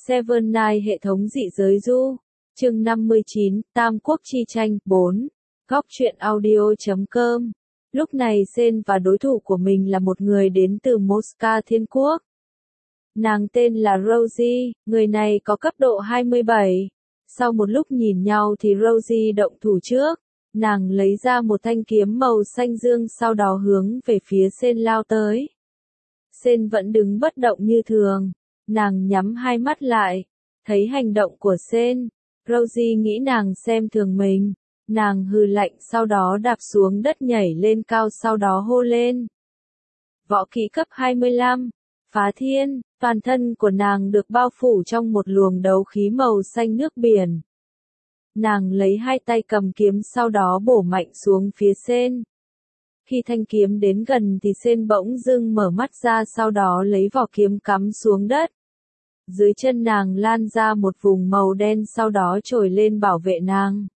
Seven Nine hệ thống dị giới du. Chương 59, Tam Quốc chi tranh, 4. Góc truyện audio.com. Lúc này Sen và đối thủ của mình là một người đến từ Mosca Thiên Quốc. Nàng tên là Rosie, người này có cấp độ 27. Sau một lúc nhìn nhau thì Rosie động thủ trước. Nàng lấy ra một thanh kiếm màu xanh dương sau đó hướng về phía Sen lao tới. Sen vẫn đứng bất động như thường. Nàng nhắm hai mắt lại. Thấy hành động của Sen, Rosie nghĩ nàng xem thường mình. Nàng hừ lạnh sau đó đạp xuống đất nhảy lên cao sau đó hô lên. Võ kỹ cấp 25, phá thiên, toàn thân của nàng được bao phủ trong một luồng đấu khí màu xanh nước biển. Nàng lấy hai tay cầm kiếm sau đó bổ mạnh xuống phía Sen. Khi thanh kiếm đến gần thì Sen bỗng dưng mở mắt ra sau đó lấy vỏ kiếm cắm xuống đất. Dưới chân nàng lan ra một vùng màu đen sau đó trồi lên bảo vệ nàng.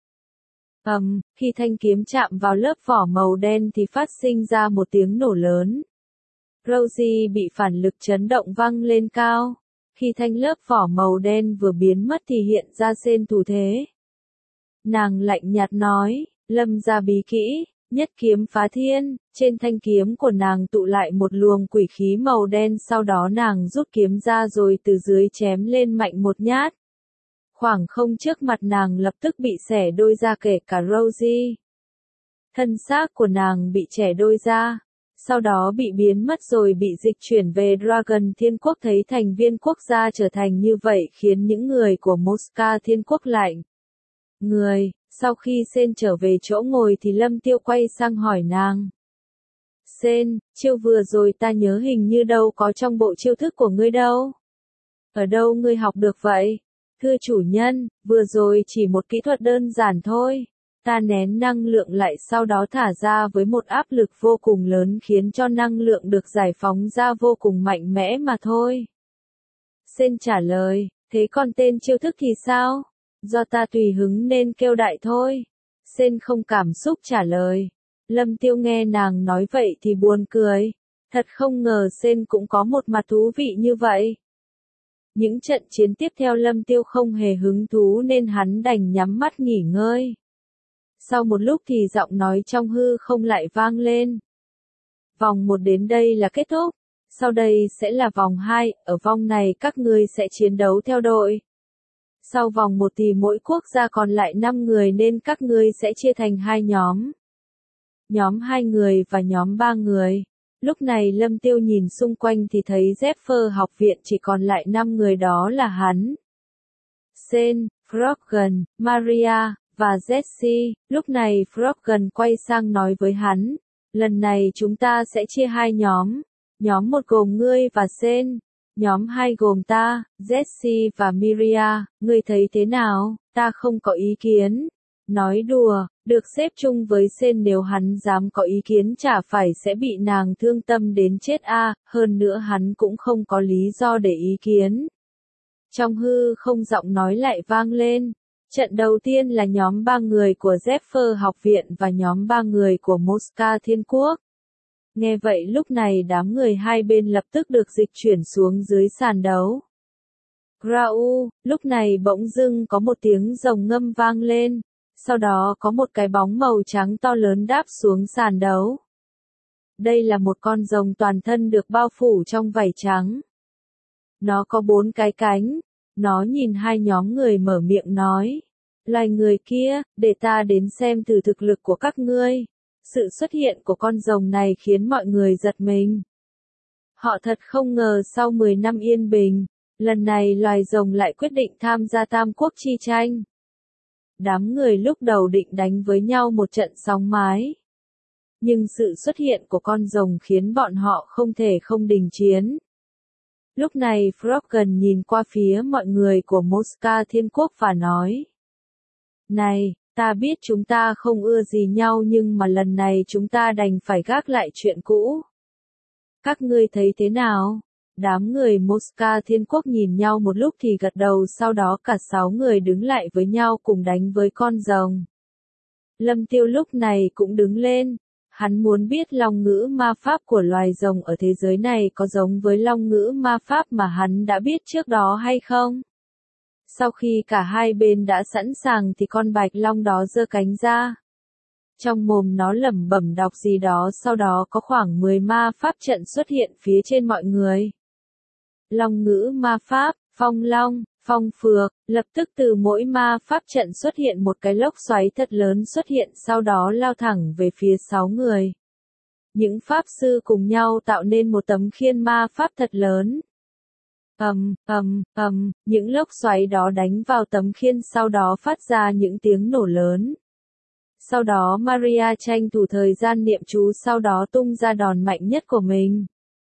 Khi thanh kiếm chạm vào lớp vỏ màu đen thì phát sinh ra một tiếng nổ lớn. Rosie bị phản lực chấn động văng lên cao. Khi thanh lớp vỏ màu đen vừa biến mất thì hiện ra Sen thủ thế. Nàng lạnh nhạt nói, lâm ra bí kỹ, nhất kiếm phá thiên, trên thanh kiếm của nàng tụ lại một luồng quỷ khí màu đen sau đó nàng rút kiếm ra rồi từ dưới chém lên mạnh một nhát. Khoảng không trước mặt nàng lập tức bị xẻ đôi ra kể cả Rosie. Thân xác của nàng bị chẻ đôi ra, sau đó bị biến mất rồi bị dịch chuyển về Dragon Thiên Quốc thấy thành viên quốc gia trở thành như vậy khiến những người của Mosca Thiên Quốc lạnh. Sau khi Sen trở về chỗ ngồi thì Lâm Tiêu quay sang hỏi nàng. Sen, chiêu vừa rồi ta nhớ hình như đâu có trong bộ chiêu thức của ngươi đâu. Ở đâu ngươi học được vậy? Thưa chủ nhân, vừa rồi chỉ một kỹ thuật đơn giản thôi. Ta nén năng lượng lại sau đó thả ra với một áp lực vô cùng lớn khiến cho năng lượng được giải phóng ra vô cùng mạnh mẽ mà thôi. Sen trả lời, thế còn tên chiêu thức thì sao? Do ta tùy hứng nên kêu đại thôi. Sen không cảm xúc trả lời. Lâm Tiêu nghe nàng nói vậy thì buồn cười. Thật không ngờ Sen cũng có một mặt thú vị như vậy. Những trận chiến tiếp theo Lâm Tiêu không hề hứng thú nên hắn đành nhắm mắt nghỉ ngơi. Sau một lúc thì giọng nói trong hư không lại vang lên. Vòng 1 đến đây là kết thúc. Sau đây sẽ là vòng 2, ở vòng này các ngươi sẽ chiến đấu theo đội. Sau vòng 1 thì mỗi quốc gia còn lại 5 người nên các ngươi sẽ chia thành 2 nhóm. Nhóm 2 người và nhóm 3 người. Lúc này Lâm Tiêu nhìn xung quanh thì thấy Zephyr học viện chỉ còn lại 5 người đó là hắn. Sen, Froggen, Maria, và Jessie. Lúc này Froggen quay sang nói với hắn. Lần này chúng ta sẽ chia 2 nhóm. Nhóm 1 gồm ngươi và Sen. Nhóm 2 gồm ta, Jessie và Miria, ngươi thấy thế nào? Ta không có ý kiến. Nói đùa, được xếp chung với Sen nếu hắn dám có ý kiến chả phải sẽ bị nàng thương tâm đến chết hơn nữa hắn cũng không có lý do để ý kiến. Trong hư không giọng nói lại vang lên. Trận đầu tiên là nhóm 3 người của Zephyr học viện và nhóm 3 người của Mosca Thiên Quốc. Nghe vậy lúc này đám người hai bên lập tức được dịch chuyển xuống dưới sàn đấu. Grau, lúc này bỗng dưng có một tiếng rồng ngâm vang lên, sau đó có một cái bóng màu trắng to lớn đáp xuống sàn đấu. Đây là một con rồng toàn thân được bao phủ trong vảy trắng. Nó có 4 cái cánh, nó nhìn hai nhóm người mở miệng nói. Loài người kia, để ta đến xem thử thực lực của các ngươi. Sự xuất hiện của con rồng này khiến mọi người giật mình. Họ thật không ngờ sau 10 năm yên bình, lần này loài rồng lại quyết định tham gia Tam Quốc chi tranh. Đám người lúc đầu định đánh với nhau một trận sóng mái. Nhưng sự xuất hiện của con rồng khiến bọn họ không thể không đình chiến. Lúc này Froggen nhìn qua phía mọi người của Mosca Thiên Quốc và nói. Này, ta biết chúng ta không ưa gì nhau nhưng mà lần này chúng ta đành phải gác lại chuyện cũ. Các ngươi thấy thế nào? Đám người Mosca Thiên Quốc nhìn nhau một lúc thì gật đầu sau đó cả 6 người đứng lại với nhau cùng đánh với con rồng. Lâm Tiêu lúc này cũng đứng lên. Hắn muốn biết long ngữ ma pháp của loài rồng ở thế giới này có giống với long ngữ ma pháp mà hắn đã biết trước đó hay không? Sau khi cả hai bên đã sẵn sàng thì con bạch long đó giơ cánh ra. Trong mồm nó lẩm bẩm đọc gì đó, sau đó có khoảng 10 ma pháp trận xuất hiện phía trên mọi người. Long ngữ ma pháp, phong long, phong phược, lập tức từ mỗi ma pháp trận xuất hiện một cái lốc xoáy thật lớn xuất hiện, sau đó lao thẳng về phía 6 người. Những pháp sư cùng nhau tạo nên một tấm khiên ma pháp thật lớn. Những lốc xoáy đó đánh vào tấm khiên, sau đó phát ra những tiếng nổ lớn. Sau đó Maria tranh thủ thời gian niệm chú, sau đó tung ra đòn mạnh nhất của mình.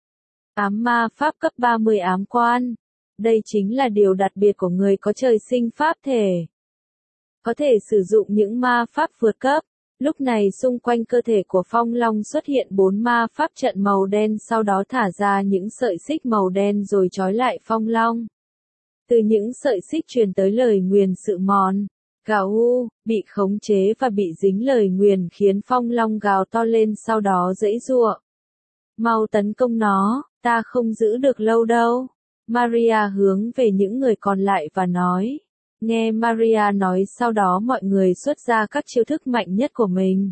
Ám ma pháp cấp 30 ám quan. Đây chính là điều đặc biệt của người có trời sinh pháp thể. Có thể sử dụng những ma pháp vượt cấp. Lúc này xung quanh cơ thể của Phong Long xuất hiện 4 ma pháp trận màu đen, sau đó thả ra những sợi xích màu đen rồi trói lại Phong Long. Từ những sợi xích truyền tới lời nguyền sự mòn. Gào bị khống chế và bị dính lời nguyền khiến Phong Long gào to lên, sau đó giãy giụa. Mau tấn công nó, ta không giữ được lâu đâu. Maria hướng về những người còn lại và nói. Nghe Maria nói, sau đó mọi người xuất ra các chiêu thức mạnh nhất của mình.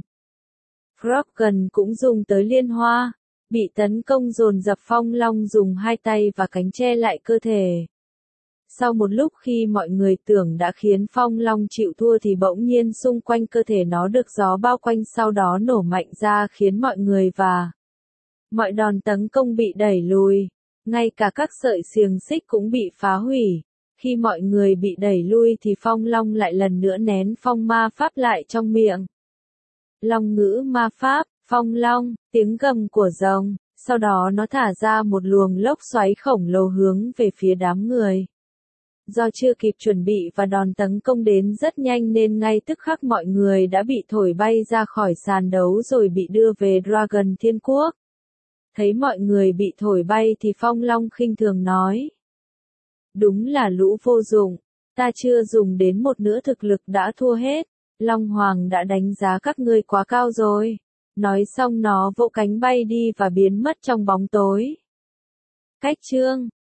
Grogan cũng dùng tới liên hoa. Bị tấn công dồn dập, Phong Long dùng hai tay và cánh che lại cơ thể. Sau một lúc khi mọi người tưởng đã khiến Phong Long chịu thua thì bỗng nhiên xung quanh cơ thể nó được gió bao quanh, sau đó nổ mạnh ra khiến mọi người và mọi đòn tấn công bị đẩy lùi. Ngay cả các sợi xiềng xích cũng bị phá hủy. Khi mọi người bị đẩy lui thì Phong Long lại lần nữa nén phong ma pháp lại trong miệng. Long ngữ ma pháp, Phong Long, tiếng gầm của rồng, sau đó nó thả ra một luồng lốc xoáy khổng lồ hướng về phía đám người. Do chưa kịp chuẩn bị và đòn tấn công đến rất nhanh nên ngay tức khắc mọi người đã bị thổi bay ra khỏi sàn đấu rồi bị đưa về Dragon Thiên Quốc. Thấy mọi người bị thổi bay thì Phong Long khinh thường nói. Đúng là lũ vô dụng, ta chưa dùng đến một nửa thực lực đã thua hết. Long Hoàng đã đánh giá các ngươi quá cao rồi. Nói xong nó vỗ cánh bay đi và biến mất trong bóng tối. Cách chương